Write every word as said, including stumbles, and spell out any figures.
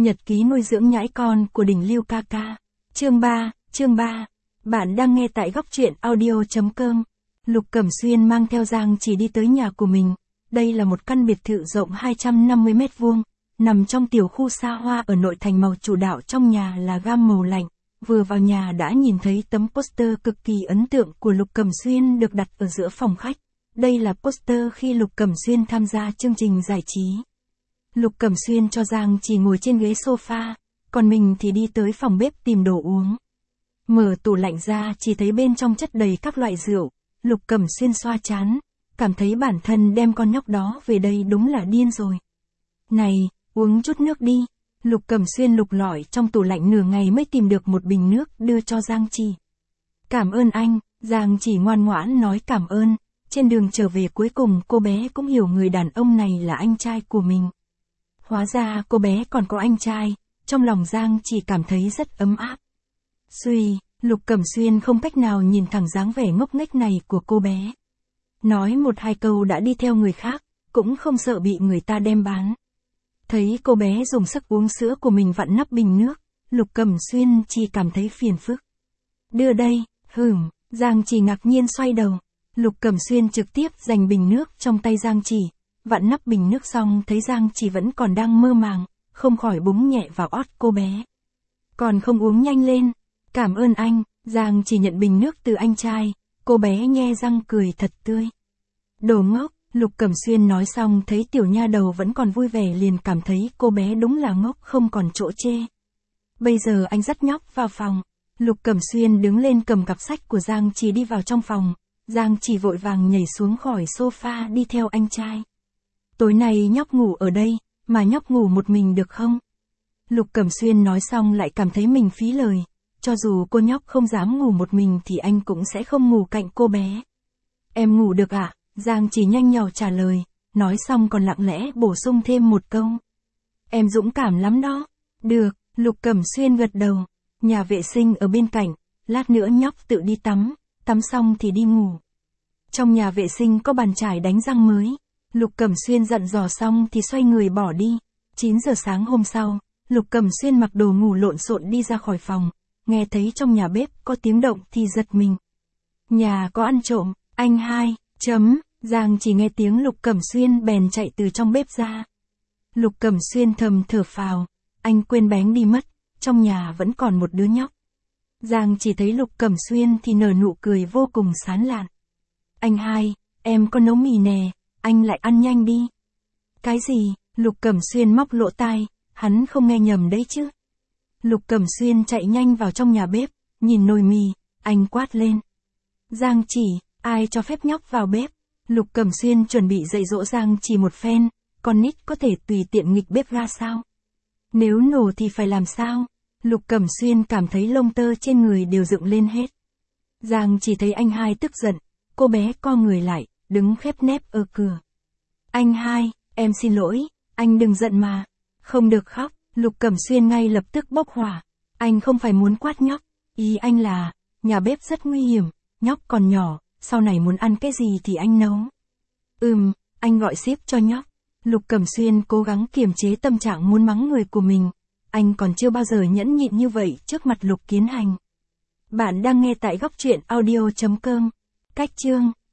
Nhật ký nuôi dưỡng nhãi con của đỉnh lưu ca ca. Chương ba, chương ba. Bạn đang nghe tại góc truyện audio chấm com. Lục Cẩm Xuyên mang theo Giang Chỉ đi tới nhà của mình. Đây là một căn biệt thự rộng hai trăm năm mươi mét vuông, nằm trong tiểu khu xa hoa ở nội thành. Màu chủ đạo trong nhà là gam màu lạnh. Vừa vào nhà đã nhìn thấy tấm poster cực kỳ ấn tượng của Lục Cẩm Xuyên được đặt ở giữa phòng khách. Đây là poster khi Lục Cẩm Xuyên tham gia chương trình giải trí. Lục Cẩm Xuyên cho Giang Chỉ ngồi trên ghế sofa, còn mình thì đi tới phòng bếp tìm đồ uống. Mở tủ lạnh ra chỉ thấy bên trong chất đầy các loại rượu. Lục Cẩm Xuyên xoa trán, cảm thấy bản thân đem con nhóc đó về đây đúng là điên rồi. Này, uống chút nước đi. Lục Cẩm Xuyên lục lọi trong tủ lạnh nửa ngày mới tìm được một bình nước đưa cho Giang Chỉ. Cảm ơn anh. Giang Chỉ ngoan ngoãn nói cảm ơn. Trên đường trở về cuối cùng cô bé cũng hiểu người đàn ông này là anh trai của mình. Hóa ra cô bé còn có anh trai, trong lòng Giang Chỉ cảm thấy rất ấm áp. Suy, Lục Cẩm Xuyên không cách nào nhìn thẳng dáng vẻ ngốc nghếch này của cô bé. Nói một hai câu đã đi theo người khác, cũng không sợ bị người ta đem bán. Thấy cô bé dùng sức uống sữa của mình vặn nắp bình nước, Lục Cẩm Xuyên chỉ cảm thấy phiền phức. Đưa đây, hửm, Giang Chỉ ngạc nhiên xoay đầu. Lục Cẩm Xuyên trực tiếp giành bình nước trong tay Giang Chỉ. Vặn nắp bình nước xong thấy Giang Chỉ vẫn còn đang mơ màng, không khỏi búng nhẹ vào ót cô bé. Còn không uống nhanh lên. Cảm ơn anh. Giang Chỉ nhận bình nước từ anh trai, cô bé nhe răng cười thật tươi. Đồ ngốc. Lục Cẩm Xuyên nói xong thấy tiểu nha đầu vẫn còn vui vẻ liền cảm thấy cô bé đúng là ngốc không còn chỗ chê. Bây giờ anh dắt nhóc vào phòng. Lục Cẩm Xuyên đứng lên cầm cặp sách của Giang Chỉ đi vào trong phòng. Giang Chỉ vội vàng nhảy xuống khỏi sofa đi theo anh trai. Tối nay nhóc ngủ ở đây, mà nhóc ngủ một mình được không? Lục Cẩm Xuyên nói xong lại cảm thấy mình phí lời. Cho dù cô nhóc không dám ngủ một mình thì anh cũng sẽ không ngủ cạnh cô bé. Em ngủ được ạ? À? Giang Chỉ nhanh nhảu trả lời, nói xong còn lặng lẽ bổ sung thêm một câu. Em dũng cảm lắm đó. Được, Lục Cẩm Xuyên gật đầu. Nhà vệ sinh ở bên cạnh, lát nữa nhóc tự đi tắm, tắm xong thì đi ngủ. Trong nhà vệ sinh có bàn chải đánh răng mới. Lục Cẩm Xuyên dặn dò xong thì xoay người bỏ đi. chín giờ sáng hôm sau, Lục Cẩm Xuyên mặc đồ ngủ lộn xộn đi ra khỏi phòng, nghe thấy trong nhà bếp có tiếng động thì giật mình. Nhà có ăn trộm, anh hai, chấm, Giang Chỉ nghe tiếng Lục Cẩm Xuyên bèn chạy từ trong bếp ra. Lục Cẩm Xuyên thầm thở phào, anh quên bén đi mất, trong nhà vẫn còn một đứa nhóc. Giang Chỉ thấy Lục Cẩm Xuyên thì nở nụ cười vô cùng sán lạn. Anh hai, em có nấu mì nè, anh lại ăn nhanh đi. Cái gì? Lục Cẩm Xuyên móc lỗ tai, hắn không nghe nhầm đấy chứ. Lục Cẩm Xuyên chạy nhanh vào trong nhà bếp, nhìn nồi mì, anh quát lên. Giang Chỉ, ai cho phép nhóc vào bếp? Lục Cẩm Xuyên chuẩn bị dạy dỗ Giang Chỉ một phen, con nít có thể tùy tiện nghịch bếp ga sao? Nếu nổ thì phải làm sao? Lục Cẩm Xuyên cảm thấy lông tơ trên người đều dựng lên hết. Giang Chỉ thấy anh hai tức giận, cô bé co người lại, đứng khép nép ở cửa. Anh hai, em xin lỗi, anh đừng giận mà. Không được khóc. Lục Cẩm Xuyên ngay lập tức bốc hỏa. Anh không phải muốn quát nhóc, ý anh là, nhà bếp rất nguy hiểm, nhóc còn nhỏ, sau này muốn ăn cái gì thì anh nấu. Ừm, anh gọi ship cho nhóc. Lục Cẩm Xuyên cố gắng kiềm chế tâm trạng muốn mắng người của mình. Anh còn chưa bao giờ nhẫn nhịn như vậy trước mặt Lục Kiến Hành. Bạn đang nghe tại góc truyện audio chấm com. Cách chương